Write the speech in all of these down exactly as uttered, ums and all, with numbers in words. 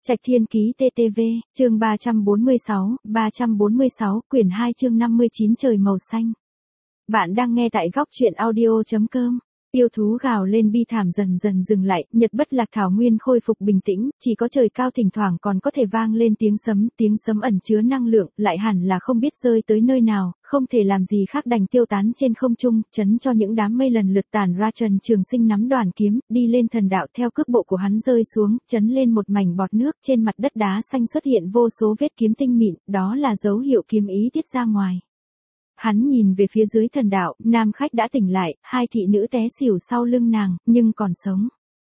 Trạch Thiên Ký tê tê vê, chương ba trăm bốn mươi sáu, ba trăm bốn mươi sáu, quyển hai chương năm mươi chín trời màu xanh. Bạn đang nghe tại góc truyện audio chấm com. Yêu thú gào lên bi thảm dần dần dừng lại, Nhật Bất Lạc thảo nguyên khôi phục bình tĩnh, chỉ có trời cao thỉnh thoảng còn có thể vang lên tiếng sấm, tiếng sấm ẩn chứa năng lượng, lại hẳn là không biết rơi tới nơi nào, không thể làm gì khác đành tiêu tán trên không trung, chấn cho những đám mây lần lượt tản ra. Trần Trường Sinh nắm đoàn kiếm, đi lên thần đạo theo cước bộ của hắn rơi xuống, chấn lên một mảnh bọt nước, trên mặt đất đá xanh xuất hiện vô số vết kiếm tinh mịn, đó là dấu hiệu kiếm ý tiết ra ngoài. Hắn nhìn về phía dưới thần đạo, nam khách đã tỉnh lại, hai thị nữ té xỉu sau lưng nàng, nhưng còn sống.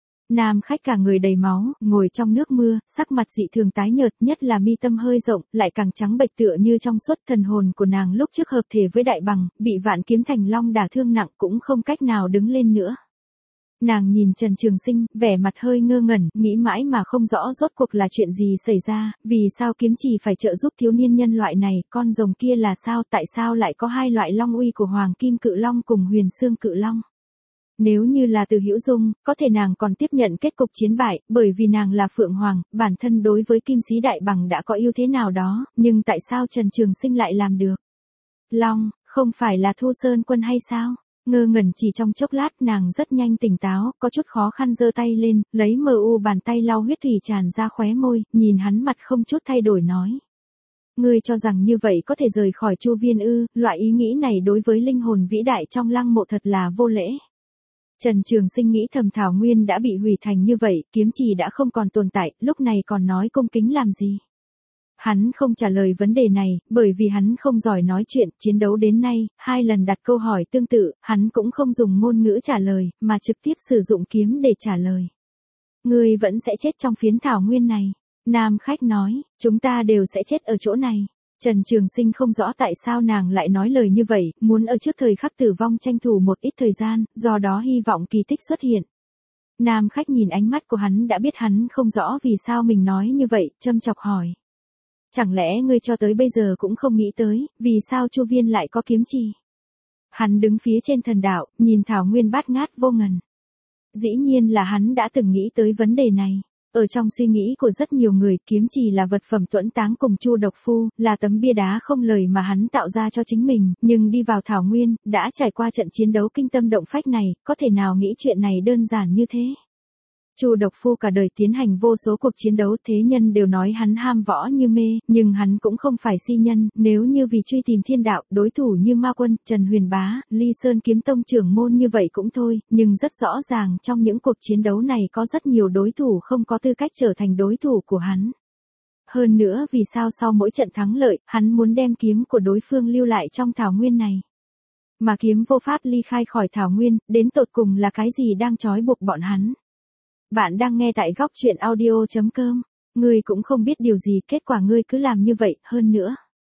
Nam khách cả người đầy máu, ngồi trong nước mưa, sắc mặt dị thường tái nhợt, nhất là mi tâm hơi rộng, lại càng trắng bệch tựa như trong suốt. Thần hồn của nàng lúc trước hợp thể với đại bằng, bị vạn kiếm thành long đả thương nặng cũng không cách nào đứng lên nữa. Nàng nhìn Trần Trường Sinh, vẻ mặt hơi ngơ ngẩn, nghĩ mãi mà không rõ rốt cuộc là chuyện gì xảy ra, vì sao kiếm chỉ phải trợ giúp thiếu niên nhân loại này, con rồng kia là sao, tại sao lại có hai loại long uy của Hoàng Kim Cự Long cùng Huyền Xương Cự Long. Nếu như là Từ Hữu Dung, có thể nàng còn tiếp nhận kết cục chiến bại, bởi vì nàng là Phượng Hoàng, bản thân đối với Kim Sĩ Đại Bằng đã có ưu thế nào đó, nhưng tại sao Trần Trường Sinh lại làm được? Long, không phải là Thu Sơn Quân hay sao? Ngơ ngẩn chỉ trong chốc lát, nàng rất nhanh tỉnh táo, có chút khó khăn giơ tay lên, lấy mờ u bàn tay lau huyết thủy tràn ra khóe môi, nhìn hắn mặt không chút thay đổi nói. Ngươi cho rằng như vậy có thể rời khỏi Chu Viên ư? Loại ý nghĩ này đối với linh hồn vĩ đại trong lăng mộ thật là vô lễ. Trần Trường Sinh nghĩ thầm, thảo nguyên đã bị hủy thành như vậy, kiếm chỉ đã không còn tồn tại, lúc này còn nói cung kính làm gì? Hắn không trả lời vấn đề này, bởi vì hắn không giỏi nói chuyện, chiến đấu đến nay, hai lần đặt câu hỏi tương tự, hắn cũng không dùng ngôn ngữ trả lời, mà trực tiếp sử dụng kiếm để trả lời. Ngươi vẫn sẽ chết trong phiến thảo nguyên này. Nam khách nói, chúng ta đều sẽ chết ở chỗ này. Trần Trường Sinh không rõ tại sao nàng lại nói lời như vậy, muốn ở trước thời khắc tử vong tranh thủ một ít thời gian, do đó hy vọng kỳ tích xuất hiện. Nam khách nhìn ánh mắt của hắn đã biết hắn không rõ vì sao mình nói như vậy, châm chọc hỏi. Chẳng lẽ ngươi cho tới bây giờ cũng không nghĩ tới, vì sao Chu Viên lại có kiếm chỉ? Hắn đứng phía trên thần đạo, nhìn thảo nguyên bát ngát vô ngần. Dĩ nhiên là hắn đã từng nghĩ tới vấn đề này. Ở trong suy nghĩ của rất nhiều người, kiếm chỉ là vật phẩm tuẫn táng cùng Chu Độc Phu, là tấm bia đá không lời mà hắn tạo ra cho chính mình, nhưng đi vào thảo nguyên, đã trải qua trận chiến đấu kinh tâm động phách này, có thể nào nghĩ chuyện này đơn giản như thế? Chu Độc Phu cả đời tiến hành vô số cuộc chiến đấu, thế nhân đều nói hắn ham võ như mê, nhưng hắn cũng không phải si nhân, nếu như vì truy tìm thiên đạo, đối thủ như Ma Quân, Trần Huyền Bá, Ly Sơn kiếm tông trưởng môn như vậy cũng thôi, nhưng rất rõ ràng trong những cuộc chiến đấu này có rất nhiều đối thủ không có tư cách trở thành đối thủ của hắn. Hơn nữa vì sao sau mỗi trận thắng lợi, hắn muốn đem kiếm của đối phương lưu lại trong thảo nguyên này. Mà kiếm vô pháp ly khai khỏi thảo nguyên, đến tột cùng là cái gì đang trói buộc bọn hắn? Bạn đang nghe tại góc truyện audio chấm com. Ngươi cũng không biết điều gì, kết quả ngươi cứ làm như vậy, hơn nữa.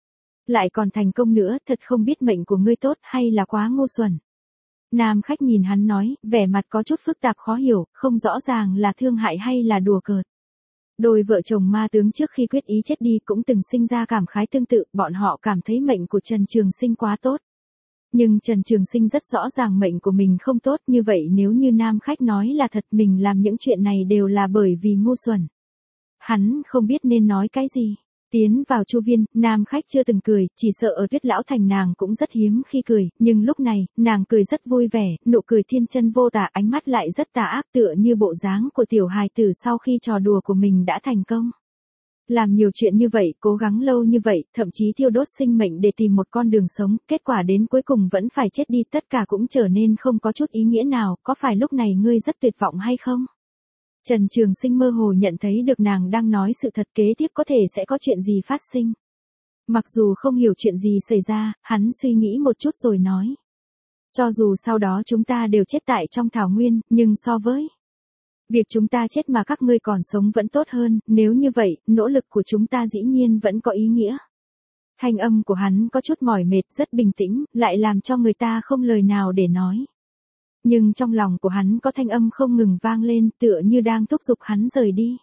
Lại còn thành công nữa, thật không biết mệnh của ngươi tốt hay là quá ngu xuẩn. Nam khách nhìn hắn nói, vẻ mặt có chút phức tạp khó hiểu, không rõ ràng là thương hại hay là đùa cợt. Đôi vợ chồng ma tướng trước khi quyết ý chết đi cũng từng sinh ra cảm khái tương tự, bọn họ cảm thấy mệnh của Trần Trường Sinh quá tốt. Nhưng Trần Trường Sinh rất rõ ràng mệnh của mình không tốt, như vậy nếu như nam khách nói là thật, mình làm những chuyện này đều là bởi vì ngu xuẩn. Hắn không biết nên nói cái gì. Tiến vào Chu Viên, nam khách chưa từng cười, chỉ sợ ở Tuyết Lão Thành nàng cũng rất hiếm khi cười, nhưng lúc này, nàng cười rất vui vẻ, nụ cười thiên chân vô tả, ánh mắt lại rất tà ác tựa như bộ dáng của tiểu hài tử sau khi trò đùa của mình đã thành công. Làm nhiều chuyện như vậy, cố gắng lâu như vậy, thậm chí thiêu đốt sinh mệnh để tìm một con đường sống, kết quả đến cuối cùng vẫn phải chết đi, tất cả cũng trở nên không có chút ý nghĩa nào, có phải lúc này ngươi rất tuyệt vọng hay không? Trần Trường Sinh mơ hồ nhận thấy được nàng đang nói sự thật, kế tiếp có thể sẽ có chuyện gì phát sinh. Mặc dù không hiểu chuyện gì xảy ra, hắn suy nghĩ một chút rồi nói. Cho dù sau đó chúng ta đều chết tại trong thảo nguyên, nhưng so với việc chúng ta chết mà các ngươi còn sống vẫn tốt hơn, nếu như vậy, nỗ lực của chúng ta dĩ nhiên vẫn có ý nghĩa. Thanh âm của hắn có chút mỏi mệt, rất bình tĩnh, lại làm cho người ta không lời nào để nói. Nhưng trong lòng của hắn có thanh âm không ngừng vang lên, tựa như đang thúc giục hắn rời đi.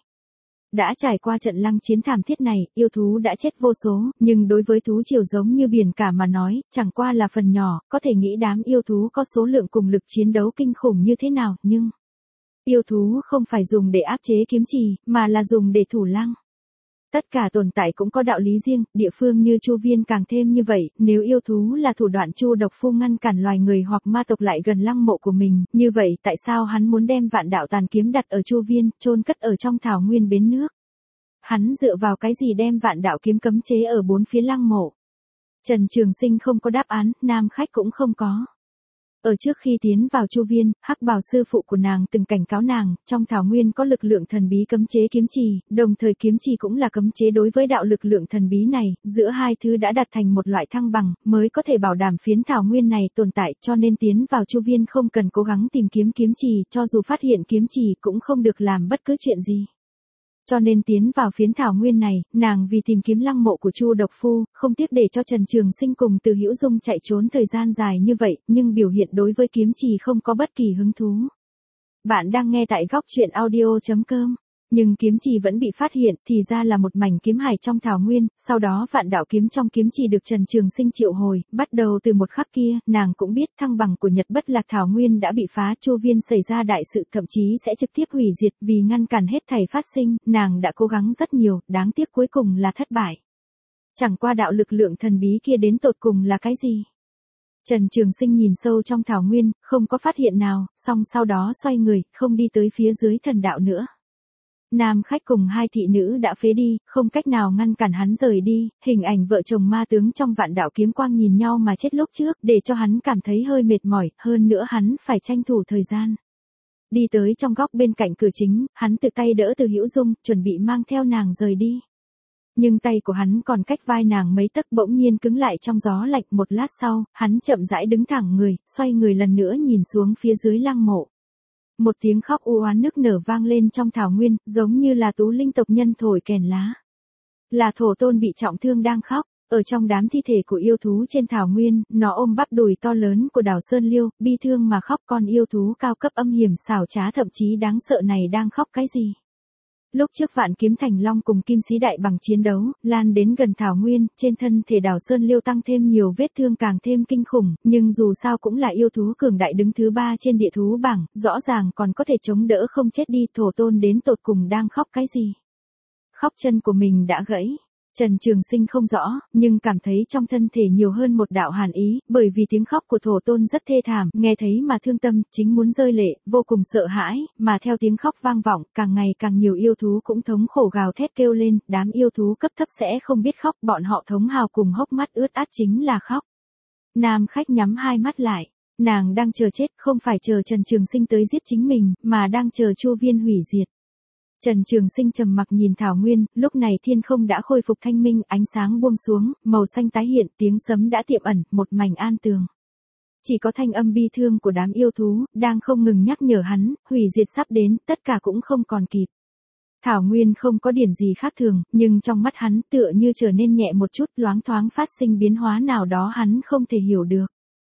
Đã trải qua trận lăng chiến thảm thiết này, yêu thú đã chết vô số, nhưng đối với thú triều giống như biển cả mà nói, chẳng qua là phần nhỏ, có thể nghĩ đám yêu thú có số lượng cùng lực chiến đấu kinh khủng như thế nào, nhưng Yêu thú không phải dùng để áp chế kiếm trì, mà là dùng để thủ lăng. Tất cả tồn tại cũng có đạo lý riêng, địa phương như Chu Viên càng thêm như vậy, nếu yêu thú là thủ đoạn Chu Độc Phu ngăn cản loài người hoặc ma tộc lại gần lăng mộ của mình, như vậy tại sao hắn muốn đem vạn đạo tàn kiếm đặt ở Chu Viên, chôn cất ở trong thảo nguyên bến nước? Hắn dựa vào cái gì đem vạn đạo kiếm cấm chế ở bốn phía lăng mộ? Trần Trường Sinh không có đáp án, nam khách cũng không có. Ở trước khi tiến vào Chu Viên, Hắc Bào sư phụ của nàng từng cảnh cáo nàng, trong thảo nguyên có lực lượng thần bí cấm chế kiếm trì, đồng thời kiếm trì cũng là cấm chế đối với đạo lực lượng thần bí này, giữa hai thứ đã đặt thành một loại thăng bằng, mới có thể bảo đảm phiến thảo nguyên này tồn tại, cho nên tiến vào Chu Viên không cần cố gắng tìm kiếm kiếm trì, cho dù phát hiện kiếm trì cũng không được làm bất cứ chuyện gì. Cho nên tiến vào phiến thảo nguyên này, nàng vì tìm kiếm lăng mộ của Chu Độc Phu, không tiếc để cho Trần Trường Sinh cùng Từ Hữu Dung chạy trốn thời gian dài như vậy, nhưng biểu hiện đối với kiếm trì không có bất kỳ hứng thú. Bạn đang nghe tại góc truyện audio chấm com. Nhưng kiếm trì vẫn bị phát hiện, thì ra là một mảnh kiếm hải trong thảo nguyên, sau đó vạn đạo kiếm trong kiếm trì được Trần Trường Sinh triệu hồi, bắt đầu từ một khắc kia, nàng cũng biết thăng bằng của Nhật Bất Lạc thảo nguyên đã bị phá, Chu Viên xảy ra đại sự, thậm chí sẽ trực tiếp hủy diệt, vì ngăn cản hết thảy phát sinh, nàng đã cố gắng rất nhiều, đáng tiếc cuối cùng là thất bại. Chẳng qua đạo lực lượng thần bí kia đến tột cùng là cái gì? Trần Trường Sinh nhìn sâu trong thảo nguyên, không có phát hiện nào, song sau đó xoay người, không đi tới phía dưới thần đạo nữa. Nam khách cùng hai thị nữ đã phế đi, không cách nào ngăn cản hắn rời đi, hình ảnh vợ chồng ma tướng trong vạn đạo kiếm quang nhìn nhau mà chết lúc trước, để cho hắn cảm thấy hơi mệt mỏi, hơn nữa hắn phải tranh thủ thời gian. Đi tới trong góc bên cạnh cửa chính, hắn tự tay đỡ Từ Hữu Dung, chuẩn bị mang theo nàng rời đi. Nhưng tay của hắn còn cách vai nàng mấy tấc, bỗng nhiên cứng lại trong gió lạnh, một lát sau, hắn chậm rãi đứng thẳng người, xoay người lần nữa nhìn xuống phía dưới lăng mộ. Một tiếng khóc u oán nức nở vang lên trong thảo nguyên, giống như là tú linh tộc nhân thổi kèn lá. Là thổ tôn bị trọng thương đang khóc, ở trong đám thi thể của yêu thú trên thảo nguyên, nó ôm bắp đùi to lớn của đảo Sơn Liêu, bi thương mà khóc, con yêu thú cao cấp âm hiểm xảo trá thậm chí đáng sợ này đang khóc cái gì? Lúc trước Vạn Kiếm Thành Long cùng Kim Sĩ Đại Bằng chiến đấu, lan đến gần thảo nguyên, trên thân thể đảo Sơn Liêu tăng thêm nhiều vết thương càng thêm kinh khủng, nhưng dù sao cũng là yêu thú cường đại đứng thứ ba trên địa thú bảng, rõ ràng còn có thể chống đỡ không chết đi, thổ tôn đến tột cùng đang khóc cái gì? Khóc chân của mình đã gãy. Trần Trường Sinh không rõ, nhưng cảm thấy trong thân thể nhiều hơn một đạo hàn ý, bởi vì tiếng khóc của thổ tôn rất thê thảm, nghe thấy mà thương tâm, chính muốn rơi lệ, vô cùng sợ hãi, mà theo tiếng khóc vang vọng, càng ngày càng nhiều yêu thú cũng thống khổ gào thét kêu lên, đám yêu thú cấp thấp sẽ không biết khóc, bọn họ thống hào cùng hốc mắt ướt át chính là khóc. Nam khách nhắm hai mắt lại, nàng đang chờ chết, không phải chờ Trần Trường Sinh tới giết chính mình, mà đang chờ Chu Viên hủy diệt. Trần Trường Sinh trầm mặc nhìn thảo nguyên, lúc này thiên không đã khôi phục thanh minh, ánh sáng buông xuống, màu xanh tái hiện, tiếng sấm đã tiệm ẩn, một mảnh an tường. Chỉ có thanh âm bi thương của đám yêu thú, đang không ngừng nhắc nhở hắn, hủy diệt sắp đến, tất cả cũng không còn kịp. Thảo nguyên không có điển gì khác thường, nhưng trong mắt hắn tựa như trở nên nhẹ một chút, loáng thoáng phát sinh biến hóa nào đó hắn không thể hiểu được.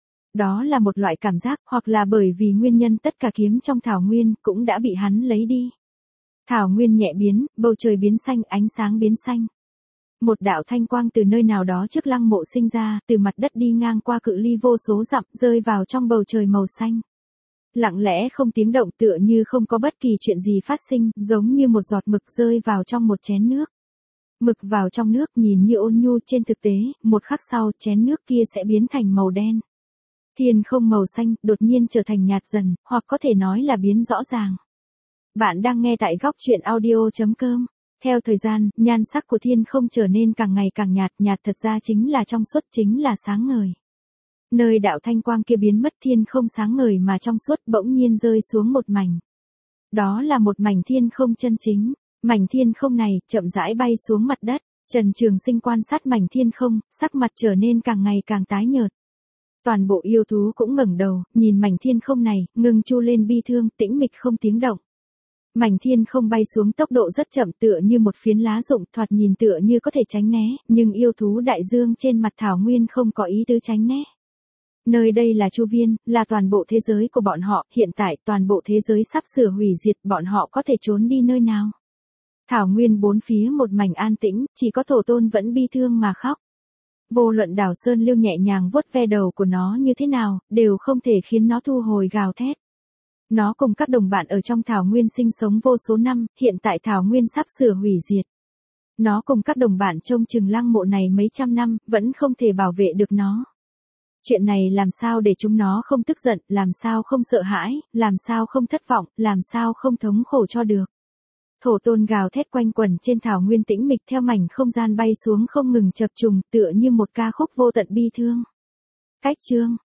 Đó là một loại cảm giác, hoặc là bởi vì nguyên nhân tất cả kiếm trong thảo nguyên cũng đã bị hắn lấy đi. Thảo nguyên nhẹ biến, bầu trời biến xanh, ánh sáng biến xanh. Một đạo thanh quang từ nơi nào đó trước lăng mộ sinh ra, từ mặt đất đi ngang qua cự ly vô số dặm, rơi vào trong bầu trời màu xanh. Lặng lẽ không tiếng động, tựa như không có bất kỳ chuyện gì phát sinh, giống như một giọt mực rơi vào trong một chén nước. Mực vào trong nước nhìn như ôn nhu, trên thực tế, một khắc sau chén nước kia sẽ biến thành màu đen. Thiên không màu xanh, đột nhiên trở thành nhạt dần, hoặc có thể nói là biến rõ ràng. Bạn đang nghe tại góc truyện audio chấm com. Theo thời gian, nhan sắc của thiên không trở nên càng ngày càng nhạt, nhạt thật ra chính là trong suốt, chính là sáng ngời. Nơi đạo thanh quang kia biến mất, thiên không sáng ngời mà trong suốt, bỗng nhiên rơi xuống một mảnh. Đó là một mảnh thiên không chân chính. Mảnh thiên không này chậm rãi bay xuống mặt đất. Trần Trường Sinh quan sát mảnh thiên không, sắc mặt trở nên càng ngày càng tái nhợt. Toàn bộ yêu thú cũng ngẩng đầu, nhìn mảnh thiên không này, ngừng chu lên bi thương, tĩnh mịch không tiếng động. Mảnh thiên không bay xuống tốc độ rất chậm, tựa như một phiến lá rụng, thoạt nhìn tựa như có thể tránh né, nhưng yêu thú đại dương trên mặt thảo nguyên không có ý tứ tránh né. Nơi đây là Chu Viên, là toàn bộ thế giới của bọn họ, hiện tại toàn bộ thế giới sắp sửa hủy diệt, bọn họ có thể trốn đi nơi nào? Thảo nguyên bốn phía một mảnh an tĩnh, chỉ có thổ tôn vẫn bi thương mà khóc. Vô luận đảo Sơn Liêu nhẹ nhàng vuốt ve đầu của nó như thế nào, đều không thể khiến nó thu hồi gào thét. Nó cùng các đồng bạn ở trong thảo nguyên sinh sống vô số năm, hiện tại thảo nguyên sắp sửa hủy diệt. Nó cùng các đồng bạn trông chừng lăng mộ này mấy trăm năm, vẫn không thể bảo vệ được nó. Chuyện này làm sao để chúng nó không tức giận, làm sao không sợ hãi, làm sao không thất vọng, làm sao không thống khổ cho được. Thổ tôn gào thét quanh quẩn trên thảo nguyên tĩnh mịch theo mảnh không gian bay xuống không ngừng chập trùng tựa như một ca khúc vô tận bi thương. Cách chương